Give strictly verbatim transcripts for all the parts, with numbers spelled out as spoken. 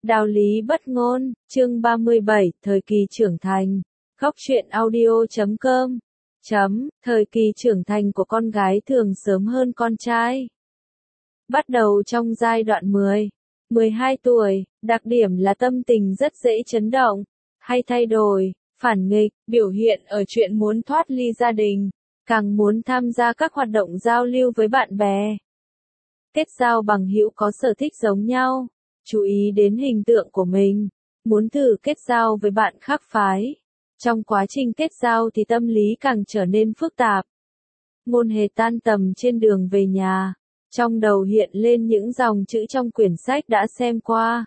Đạo lý bất ngôn, chương ba mươi bảy, thời kỳ trưởng thành. Góc truyện audio chấm com. Chấm, thời kỳ trưởng thành của con gái thường sớm hơn con trai. Bắt đầu trong giai đoạn mười, mười hai tuổi, đặc điểm là tâm tình rất dễ chấn động, hay thay đổi, phản nghịch, biểu hiện ở chuyện muốn thoát ly gia đình, càng muốn tham gia các hoạt động giao lưu với bạn bè. Kết giao bằng hữu có sở thích giống nhau. Chú ý đến hình tượng của mình, muốn thử kết giao với bạn khác phái. Trong quá trình kết giao thì tâm lý càng trở nên phức tạp. Ngôn hề tan tầm trên đường về nhà, trong đầu hiện lên những dòng chữ trong quyển sách đã xem qua.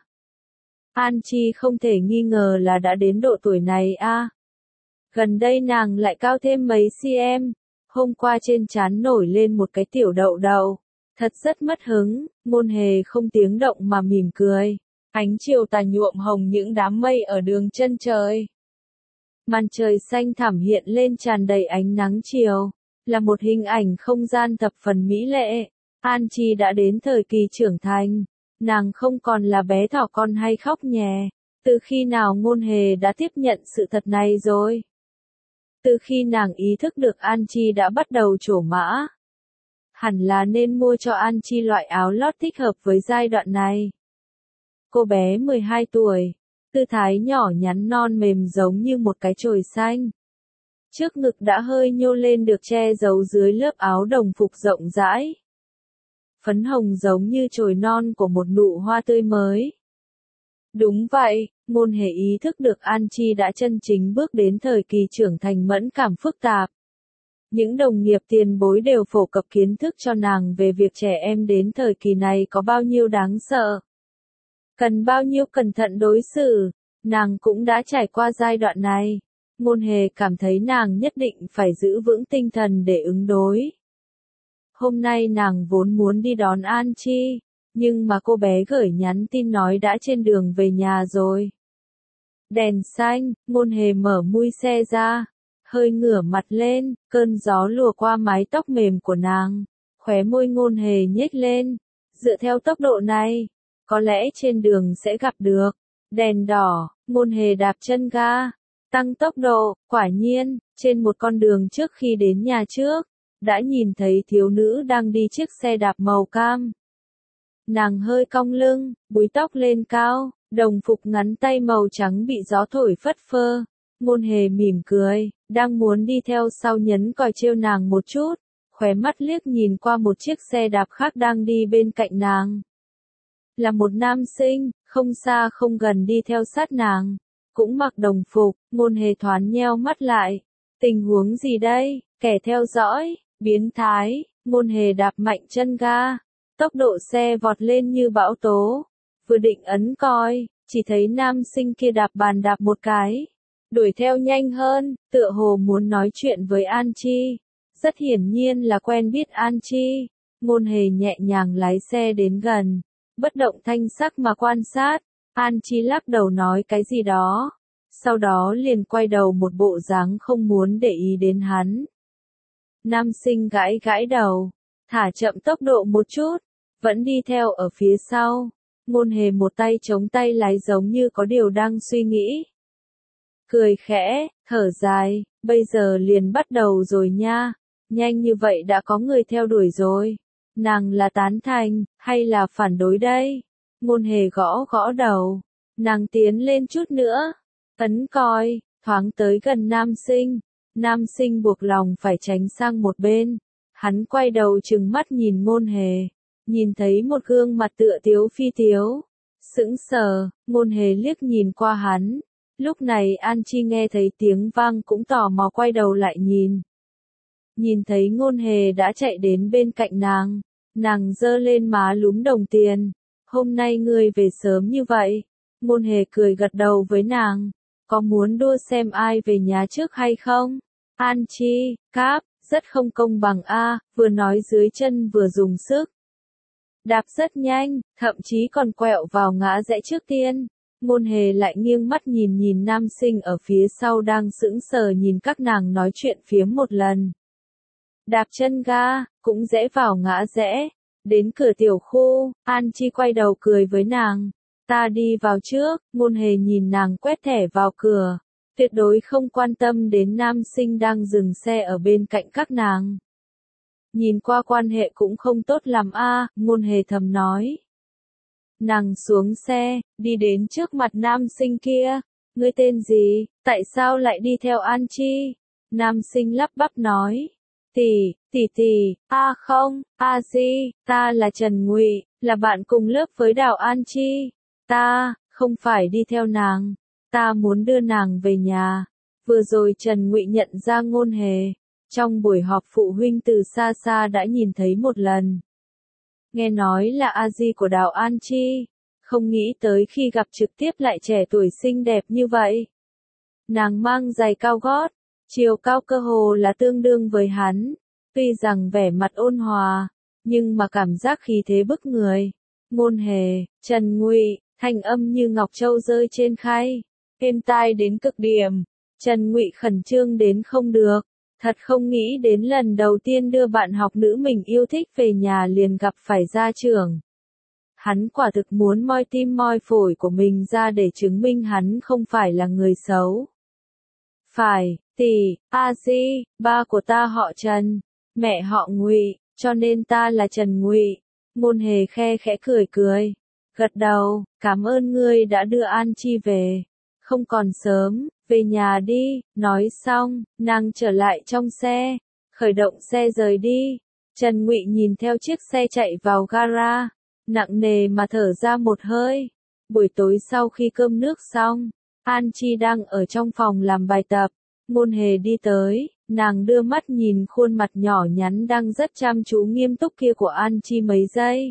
An Chi không thể nghi ngờ là đã đến độ tuổi này a. À. Gần đây nàng lại cao thêm mấy cm, hôm qua trên trán nổi lên một cái tiểu đậu đậu. Thật rất mất hứng, ngôn hề không tiếng động mà mỉm cười. Ánh chiều tà nhuộm hồng những đám mây ở đường chân trời. Màn trời xanh thẳm hiện lên tràn đầy ánh nắng chiều, là một hình ảnh không gian thập phần mỹ lệ. An Chi đã đến thời kỳ trưởng thành, nàng không còn là bé thỏ con hay khóc nhè. Từ khi nào ngôn hề đã tiếp nhận sự thật này rồi? Từ khi nàng ý thức được An Chi đã bắt đầu trổ mã. Hẳn là nên mua cho An Chi loại áo lót thích hợp với giai đoạn này. Cô bé mười hai tuổi, tư thái nhỏ nhắn non mềm giống như một cái chồi xanh. Trước ngực đã hơi nhô lên được che giấu dưới lớp áo đồng phục rộng rãi. Phấn hồng giống như chồi non của một nụ hoa tươi mới. Đúng vậy, ngôn hề ý thức được An Chi đã chân chính bước đến thời kỳ trưởng thành mẫn cảm phức tạp. Những đồng nghiệp tiền bối đều phổ cập kiến thức cho nàng về việc trẻ em đến thời kỳ này có bao nhiêu đáng sợ. Cần bao nhiêu cẩn thận đối xử, nàng cũng đã trải qua giai đoạn này. Ngôn hề cảm thấy nàng nhất định phải giữ vững tinh thần để ứng đối. Hôm nay nàng vốn muốn đi đón An Chi, nhưng mà cô bé gửi nhắn tin nói đã trên đường về nhà rồi. Đèn xanh, ngôn hề mở mui xe ra. Hơi ngửa mặt lên, cơn gió lùa qua mái tóc mềm của nàng, khóe môi ngôn hề nhếch lên. Dựa theo tốc độ này, có lẽ trên đường sẽ gặp được. Đèn đỏ, ngôn hề đạp chân ga, tăng tốc độ, quả nhiên, trên một con đường trước khi đến nhà trước, đã nhìn thấy thiếu nữ đang đi chiếc xe đạp màu cam. Nàng hơi cong lưng, búi tóc lên cao, đồng phục ngắn tay màu trắng bị gió thổi phất phơ. Ngôn hề mỉm cười, đang muốn đi theo sau nhấn còi trêu nàng một chút, khóe mắt liếc nhìn qua một chiếc xe đạp khác đang đi bên cạnh nàng. Là một nam sinh, không xa không gần đi theo sát nàng, cũng mặc đồng phục, ngôn hề thoáng nheo mắt lại. Tình huống gì đây, kẻ theo dõi, biến thái, ngôn hề đạp mạnh chân ga, tốc độ xe vọt lên như bão tố. Vừa định ấn còi, chỉ thấy nam sinh kia đạp bàn đạp một cái. Đuổi theo nhanh hơn, tựa hồ muốn nói chuyện với An Chi. Rất hiển nhiên là quen biết An Chi. Ngôn hề nhẹ nhàng lái xe đến gần, bất động thanh sắc mà quan sát. An Chi lắc đầu nói cái gì đó, sau đó liền quay đầu một bộ dáng không muốn để ý đến hắn. Nam sinh gãi gãi đầu, thả chậm tốc độ một chút, vẫn đi theo ở phía sau. Ngôn hề một tay chống tay lái giống như có điều đang suy nghĩ. Cười khẽ, thở dài, bây giờ liền bắt đầu rồi nha, nhanh như vậy đã có người theo đuổi rồi. Nàng là tán thành, hay là phản đối đây? Ngôn hề gõ gõ đầu, nàng tiến lên chút nữa, ấn còi, thoáng tới gần nam sinh. Nam sinh buộc lòng phải tránh sang một bên, hắn quay đầu trừng mắt nhìn ngôn hề, nhìn thấy một gương mặt tựa tiếu phi tiếu. Sững sờ, ngôn hề liếc nhìn qua hắn. Lúc này An Chi nghe thấy tiếng vang cũng tò mò quay đầu lại nhìn. Nhìn thấy ngôn hề đã chạy đến bên cạnh nàng, nàng giơ lên má lúm đồng tiền. Hôm nay ngươi về sớm như vậy. Ngôn hề cười gật đầu với nàng. Có muốn đua xem ai về nhà trước hay không? An Chi, cáp, rất không công bằng a, vừa nói dưới chân vừa dùng sức. Đạp rất nhanh, thậm chí còn quẹo vào ngã rẽ trước tiên. Ngôn hề lại nghiêng mắt nhìn nhìn nam sinh ở phía sau đang sững sờ nhìn các nàng nói chuyện phiếm một lần. Đạp chân ga, cũng rẽ vào ngã rẽ. Đến cửa tiểu khu, An Chi quay đầu cười với nàng. Ta đi vào trước, Ngôn Hề nhìn nàng quét thẻ vào cửa, tuyệt đối không quan tâm đến nam sinh đang dừng xe ở bên cạnh các nàng. Nhìn qua quan hệ cũng không tốt lắm a, Ngôn Hề thầm nói. Nàng xuống xe, đi đến trước mặt nam sinh kia. Ngươi tên gì, tại sao lại đi theo An Chi? Nam sinh lắp bắp nói. Tỷ, tỷ tỷ, a không, a gì, ta là Trần Ngụy, là bạn cùng lớp với Đào An Chi. Ta, không phải đi theo nàng, ta muốn đưa nàng về nhà. Vừa rồi Trần Ngụy nhận ra Ngôn Hề, trong buổi họp phụ huynh từ xa xa đã nhìn thấy một lần. Nghe nói là a di của Đào An Chi, không nghĩ tới khi gặp trực tiếp lại trẻ tuổi xinh đẹp như vậy. Nàng mang giày cao gót, chiều cao cơ hồ là tương đương với hắn, tuy rằng vẻ mặt ôn hòa, nhưng mà cảm giác khí thế bức người. Ngôn Hề, Trần Ngụy, thanh âm như ngọc châu rơi trên khay, êm tai đến cực điểm. Trần Ngụy khẩn trương đến không được, thật không nghĩ đến lần đầu tiên đưa bạn học nữ mình yêu thích về nhà liền gặp phải gia trưởng. Hắn quả thực muốn moi tim moi phổi của mình ra để chứng minh hắn không phải là người xấu. Phải, tỷ, a di, ba của ta họ Trần, mẹ họ Ngụy, cho nên ta là Trần Ngụy. Ngôn Hề khe khẽ cười cười, gật đầu, cảm ơn ngươi đã đưa An Chi về. Không còn sớm, về nhà đi. Nói xong, nàng trở lại trong xe, khởi động xe rời đi. Trần Ngụy nhìn theo chiếc xe chạy vào gara, nặng nề mà thở ra một hơi. Buổi tối sau khi cơm nước xong, An Chi đang ở trong phòng làm bài tập. Ngôn Hề đi tới, nàng đưa mắt nhìn khuôn mặt nhỏ nhắn đang rất chăm chú nghiêm túc kia của An Chi mấy giây.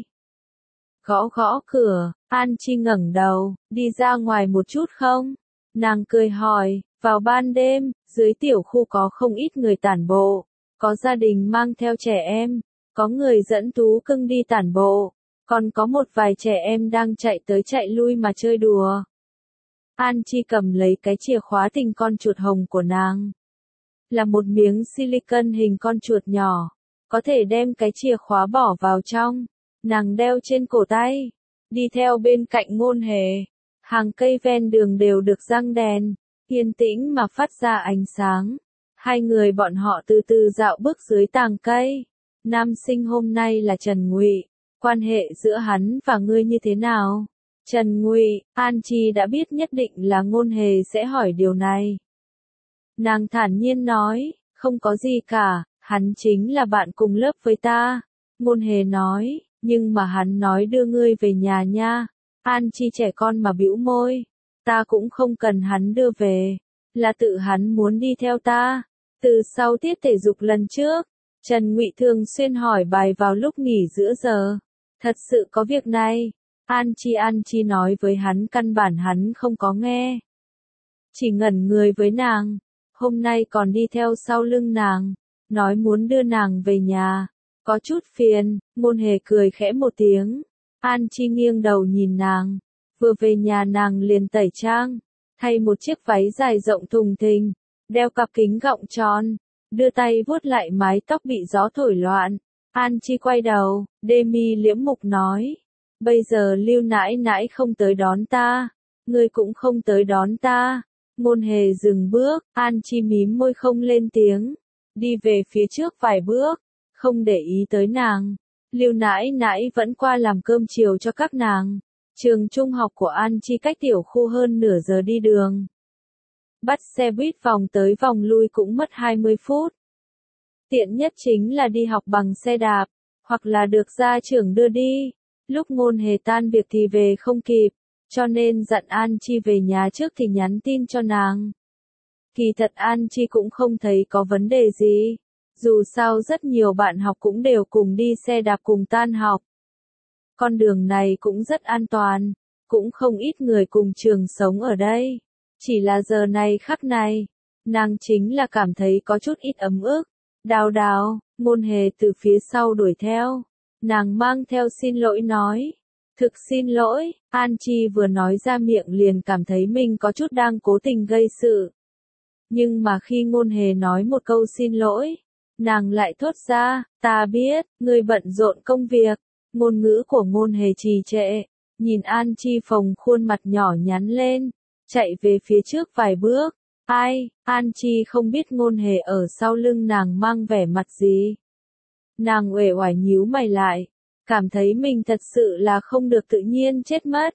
Gõ gõ cửa, An Chi ngẩng đầu, đi ra ngoài một chút không? Nàng cười hỏi, vào ban đêm, dưới tiểu khu có không ít người tản bộ, có gia đình mang theo trẻ em, có người dẫn thú cưng đi tản bộ, còn có một vài trẻ em đang chạy tới chạy lui mà chơi đùa. An Chi cầm lấy cái chìa khóa tình con chuột hồng của nàng. Là một miếng silicon hình con chuột nhỏ, có thể đem cái chìa khóa bỏ vào trong. Nàng đeo trên cổ tay, đi theo bên cạnh Ngôn Hề. Hàng cây ven đường đều được răng đèn, yên tĩnh mà phát ra ánh sáng. Hai người bọn họ từ từ dạo bước dưới tàng cây. Nam sinh hôm nay là Trần Ngụy, quan hệ giữa hắn và ngươi như thế nào? Trần Ngụy, An Chi đã biết nhất định là Ngôn Hề sẽ hỏi điều này. Nàng thản nhiên nói, không có gì cả, hắn chính là bạn cùng lớp với ta. Ngôn Hề nói, nhưng mà hắn nói đưa ngươi về nhà nha. An Chi trẻ con mà bĩu môi, ta cũng không cần hắn đưa về, là tự hắn muốn đi theo ta. Từ sau tiết thể dục lần trước, Trần Ngụy thường xuyên hỏi bài vào lúc nghỉ giữa giờ. Thật sự có việc này, An Chi An Chi nói với hắn căn bản hắn không có nghe. Chỉ ngẩn người với nàng, hôm nay còn đi theo sau lưng nàng, nói muốn đưa nàng về nhà, có chút phiền. Ngôn Hề cười khẽ một tiếng. An Chi nghiêng đầu nhìn nàng, vừa về nhà nàng liền tẩy trang, thay một chiếc váy dài rộng thùng thình, đeo cặp kính gọng tròn, đưa tay vuốt lại mái tóc bị gió thổi loạn. An Chi quay đầu, Demi liễm mục nói, bây giờ Lưu nãi nãi không tới đón ta, ngươi cũng không tới đón ta. Ngôn Hề dừng bước, An Chi mím môi không lên tiếng, đi về phía trước vài bước, không để ý tới nàng. Lưu nãi nãi vẫn qua làm cơm chiều cho các nàng. Trường trung học của An Chi cách tiểu khu hơn nửa giờ đi đường. Bắt xe buýt vòng tới vòng lui cũng mất hai mươi phút. Tiện nhất chính là đi học bằng xe đạp, hoặc là được gia trưởng đưa đi. Lúc Ngôn Hề tan việc thì về không kịp, cho nên dặn An Chi về nhà trước thì nhắn tin cho nàng. Kỳ thật An Chi cũng không thấy có vấn đề gì. Dù sao rất nhiều bạn học cũng đều cùng đi xe đạp cùng tan học. Con đường này cũng rất an toàn, cũng không ít người cùng trường sống ở đây. Chỉ là giờ này khắc này, nàng chính là cảm thấy có chút ít ấm ức. Đào đào, Ngôn Hề từ phía sau đuổi theo. Nàng mang theo xin lỗi nói. Thực xin lỗi, An Chi vừa nói ra miệng liền cảm thấy mình có chút đang cố tình gây sự. Nhưng mà khi Ngôn Hề nói một câu xin lỗi, nàng lại thốt ra, ta biết, ngươi bận rộn công việc. Ngôn ngữ của Ngôn Hề trì trệ, nhìn An Chi phồng khuôn mặt nhỏ nhắn lên, chạy về phía trước vài bước. Ai, An Chi không biết Ngôn Hề ở sau lưng nàng mang vẻ mặt gì. Nàng uể oải nhíu mày lại, cảm thấy mình thật sự là không được tự nhiên chết mất.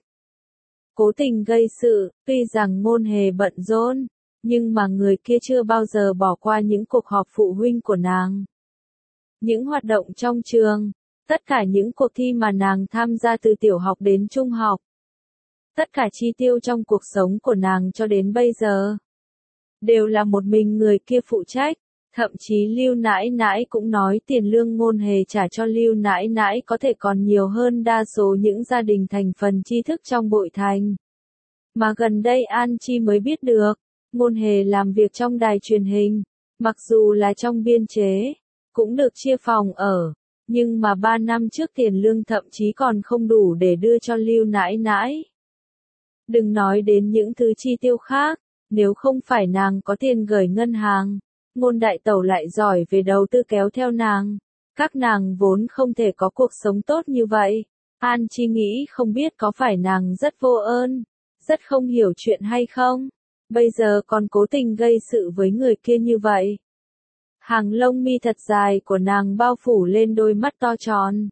Cố tình gây sự, tuy rằng Ngôn Hề bận rộn, nhưng mà người kia chưa bao giờ bỏ qua những cuộc họp phụ huynh của nàng. Những hoạt động trong trường, tất cả những cuộc thi mà nàng tham gia từ tiểu học đến trung học. Tất cả chi tiêu trong cuộc sống của nàng cho đến bây giờ, đều là một mình người kia phụ trách. Thậm chí Lưu nãi nãi cũng nói tiền lương Ngôn Hề trả cho Lưu nãi nãi có thể còn nhiều hơn đa số những gia đình thành phần tri thức trong Bội Thành. Mà gần đây An Chi mới biết được, Ngôn Hề làm việc trong đài truyền hình, mặc dù là trong biên chế, cũng được chia phòng ở, nhưng mà ba năm trước tiền lương thậm chí còn không đủ để đưa cho Lưu nãi nãi. Đừng nói đến những thứ chi tiêu khác, nếu không phải nàng có tiền gửi ngân hàng, Ngôn đại tẩu lại giỏi về đầu tư kéo theo nàng. Các nàng vốn không thể có cuộc sống tốt như vậy. An Chi nghĩ không biết có phải nàng rất vô ơn, rất không hiểu chuyện hay không. Bây giờ còn cố tình gây sự với người kia như vậy. Hàng lông mi thật dài của nàng bao phủ lên đôi mắt to tròn.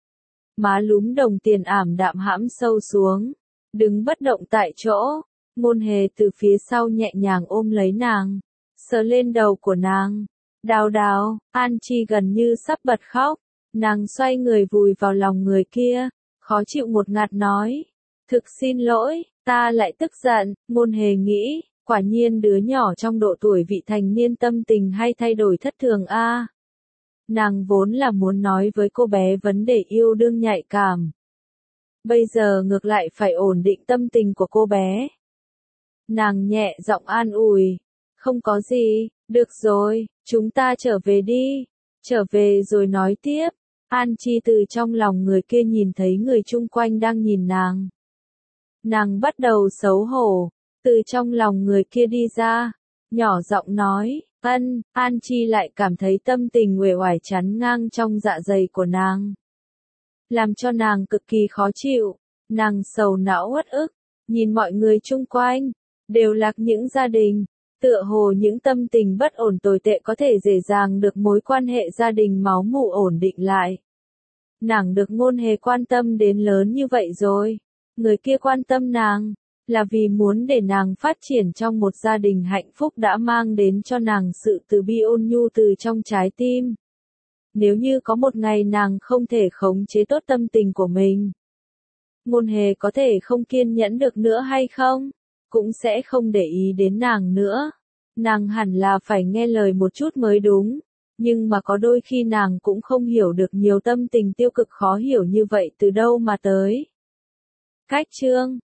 Má lúm đồng tiền ảm đạm hãm sâu xuống. Đứng bất động tại chỗ. Ngôn Hề từ phía sau nhẹ nhàng ôm lấy nàng, sờ lên đầu của nàng. Đào đào, An Chi gần như sắp bật khóc. Nàng xoay người vùi vào lòng người kia, khó chịu một ngạt nói. Thực xin lỗi, ta lại tức giận. Ngôn Hề nghĩ, quả nhiên đứa nhỏ trong độ tuổi vị thành niên tâm tình hay thay đổi thất thường a. À. Nàng vốn là muốn nói với cô bé vấn đề yêu đương nhạy cảm. Bây giờ ngược lại phải ổn định tâm tình của cô bé. Nàng nhẹ giọng an ủi. Không có gì, được rồi, chúng ta trở về đi. Trở về rồi nói tiếp. An Chi từ trong lòng người kia nhìn thấy người chung quanh đang nhìn nàng. Nàng bắt đầu xấu hổ, từ trong lòng người kia đi ra, nhỏ giọng nói, ân, An Chi lại cảm thấy tâm tình uể oải chán ngang trong dạ dày của nàng. Làm cho nàng cực kỳ khó chịu, nàng sầu não uất ức, nhìn mọi người chung quanh, đều là những gia đình, tựa hồ những tâm tình bất ổn tồi tệ có thể dễ dàng được mối quan hệ gia đình máu mủ ổn định lại. Nàng được Ngôn Hề quan tâm đến lớn như vậy rồi, người kia quan tâm nàng, là vì muốn để nàng phát triển trong một gia đình hạnh phúc đã mang đến cho nàng sự từ bi ôn nhu từ trong trái tim. Nếu như có một ngày nàng không thể khống chế tốt tâm tình của mình, Ngôn Hề có thể không kiên nhẫn được nữa hay không? Cũng sẽ không để ý đến nàng nữa. Nàng hẳn là phải nghe lời một chút mới đúng. Nhưng mà có đôi khi nàng cũng không hiểu được nhiều tâm tình tiêu cực khó hiểu như vậy từ đâu mà tới. Cách chương